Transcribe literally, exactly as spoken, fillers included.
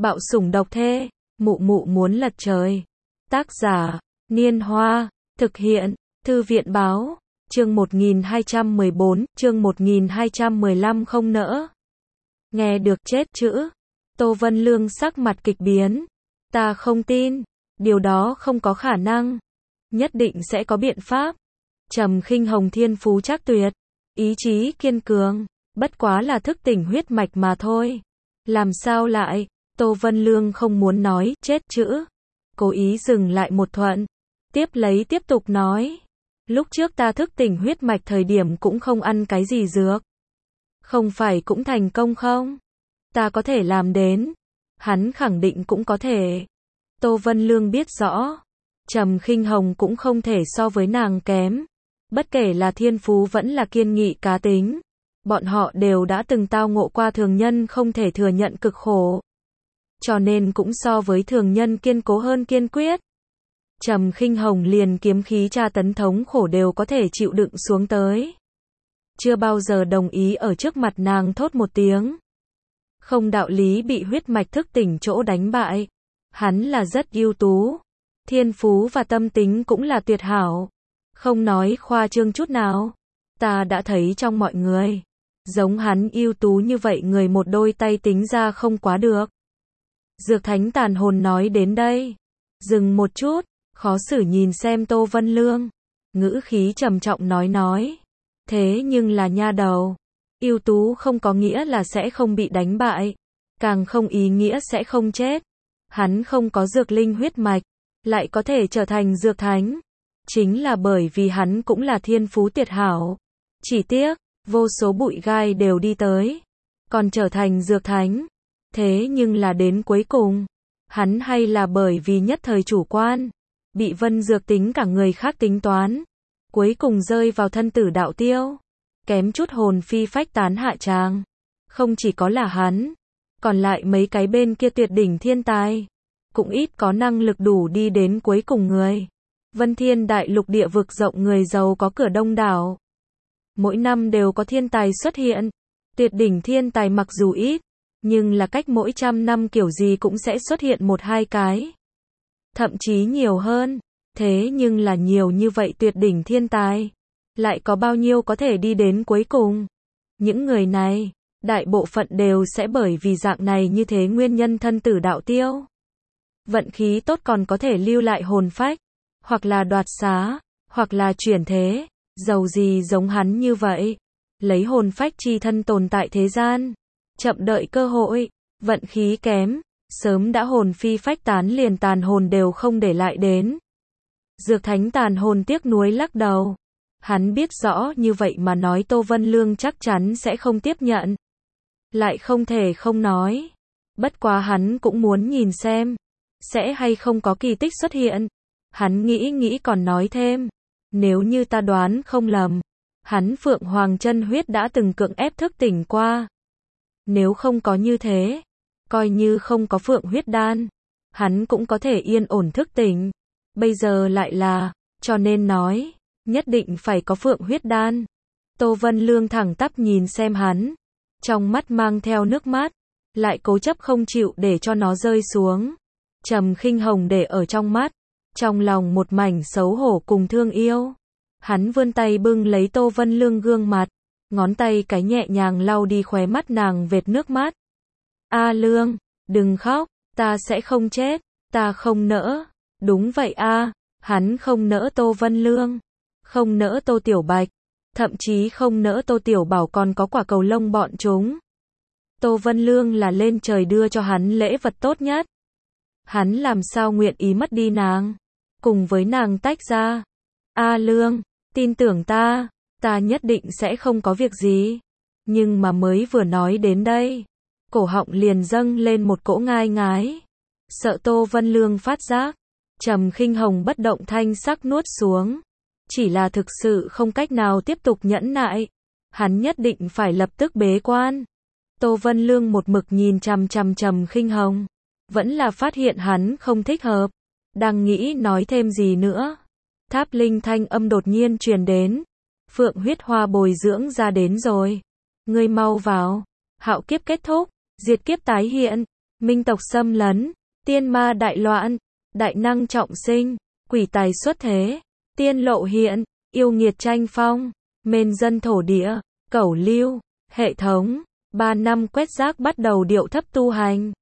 Bạo sủng độc thê, mụ mụ muốn lật trời. Tác giả, Niên Hoa, thực hiện, Thư viện báo, chương một nghìn hai trăm mười bốn, chương một nghìn hai trăm mười lăm không nỡ. Nghe được chết chữ. Tô Vân Lương sắc mặt kịch biến. Ta không tin, điều đó không có khả năng. Nhất định sẽ có biện pháp. Trầm Khinh Hồng thiên phú trác tuyệt, ý chí kiên cường, bất quá là thức tỉnh huyết mạch mà thôi. Làm sao lại? Tô Vân Lương không muốn nói chết chữ, cố ý dừng lại một thuận, tiếp lấy tiếp tục nói, lúc trước ta thức tỉnh huyết mạch thời điểm cũng không ăn cái gì dược, không phải cũng thành công không? Ta có thể làm đến. Hắn khẳng định cũng có thể. Tô Vân Lương biết rõ, Trầm Khinh Hồng cũng không thể so với nàng kém. Bất kể là thiên phú vẫn là kiên nghị cá tính, bọn họ đều đã từng tao ngộ qua thường nhân không thể thừa nhận cực khổ. Cho nên cũng so với thường nhân kiên cố hơn kiên quyết. Trầm Khinh Hồng liền kiếm khí tra tấn thống khổ đều có thể chịu đựng xuống tới. Chưa bao giờ đồng ý ở trước mặt nàng thốt một tiếng. Không đạo lý bị huyết mạch thức tỉnh chỗ đánh bại. Hắn là rất ưu tú. Thiên phú và tâm tính cũng là tuyệt hảo. Không nói khoa trương chút nào. Ta đã thấy trong mọi người, giống hắn ưu tú như vậy người một đôi tay tính ra không quá được. Dược Thánh Tàn Hồn nói đến đây, dừng một chút, khó xử nhìn xem Tô Vân Lương, ngữ khí trầm trọng nói nói, thế nhưng là nha đầu, ưu tú không có nghĩa là sẽ không bị đánh bại, càng không ý nghĩa sẽ không chết. Hắn không có dược linh huyết mạch, lại có thể trở thành dược thánh, chính là bởi vì hắn cũng là thiên phú tuyệt hảo. Chỉ tiếc, vô số bụi gai đều đi tới, còn trở thành dược thánh. Thế nhưng là đến cuối cùng, hắn hay là bởi vì nhất thời chủ quan, bị Vân Dược tính cả người khác tính toán, cuối cùng rơi vào thân tử đạo tiêu, kém chút hồn phi phách tán hạ tràng. Không chỉ có là hắn, còn lại mấy cái bên kia tuyệt đỉnh thiên tài, cũng ít có năng lực đủ đi đến cuối cùng người. Vân Thiên Đại Lục địa vực rộng người giàu có cửa đông đảo. Mỗi năm đều có thiên tài xuất hiện, tuyệt đỉnh thiên tài mặc dù ít, nhưng là cách mỗi trăm năm kiểu gì cũng sẽ xuất hiện một hai cái. Thậm chí nhiều hơn. Thế nhưng là nhiều như vậy tuyệt đỉnh thiên tài, lại có bao nhiêu có thể đi đến cuối cùng? Những người này, đại bộ phận đều sẽ bởi vì dạng này như thế nguyên nhân thân tử đạo tiêu. Vận khí tốt còn có thể lưu lại hồn phách, hoặc là đoạt xá, hoặc là chuyển thế, giàu gì giống hắn như vậy, lấy hồn phách chi thân tồn tại thế gian. Chậm đợi cơ hội, vận khí kém, sớm đã hồn phi phách tán liền tàn hồn đều không để lại đến. Dược Thánh Tàn Hồn tiếc nuối lắc đầu. Hắn biết rõ như vậy mà nói Tô Vân Lương chắc chắn sẽ không tiếp nhận. Lại không thể không nói. Bất quá hắn cũng muốn nhìn xem, sẽ hay không có kỳ tích xuất hiện. Hắn nghĩ nghĩ còn nói thêm, nếu như ta đoán không lầm, hắn Phượng Hoàng chân huyết đã từng cưỡng ép thức tỉnh qua. Nếu không có như thế, coi như không có Phượng huyết đan, hắn cũng có thể yên ổn thức tỉnh. Bây giờ lại là, cho nên nói, nhất định phải có Phượng huyết đan. Tô Vân Lương thẳng tắp nhìn xem hắn, trong mắt mang theo nước mắt, lại cố chấp không chịu để cho nó rơi xuống. Trầm Khinh Hồng để ở trong mắt, trong lòng một mảnh xấu hổ cùng thương yêu. Hắn vươn tay bưng lấy Tô Vân Lương gương mặt, ngón tay cái nhẹ nhàng lau đi khóe mắt nàng vệt nước mắt. A Lương, đừng khóc, ta sẽ không chết, ta không nỡ. Đúng vậy a, hắn không nỡ Tô Vân Lương, không nỡ Tô Tiểu Bạch, thậm chí không nỡ Tô Tiểu Bảo còn có quả cầu lông bọn chúng. Tô Vân Lương là lên trời đưa cho hắn lễ vật tốt nhất. Hắn làm sao nguyện ý mất đi nàng, cùng với nàng tách ra. A Lương, tin tưởng ta, ta nhất định sẽ không có việc gì. Nhưng mà mới vừa nói đến đây, cổ họng liền dâng lên một cỗ ngai ngái. Sợ Tô Vân Lương phát giác, Trầm Khinh Hồng bất động thanh sắc nuốt xuống. Chỉ là thực sự không cách nào tiếp tục nhẫn nại. Hắn nhất định phải lập tức bế quan. Tô Vân Lương một mực nhìn chằm chằm Trầm Khinh Hồng, vẫn là phát hiện hắn không thích hợp. Đang nghĩ nói thêm gì nữa, Tháp Linh thanh âm đột nhiên truyền đến. Phượng huyết hoa bồi dưỡng ra đến rồi. Ngươi mau vào. Hạo kiếp kết thúc, diệt kiếp tái hiện. minh tộc xâm lấn, tiên ma đại loạn, đại năng trọng sinh, quỷ tài xuất thế, tiên lộ hiện, yêu nghiệt tranh phong, mên dân thổ địa, cẩu lưu, hệ thống, ba năm quét rác bắt đầu điệu thấp tu hành.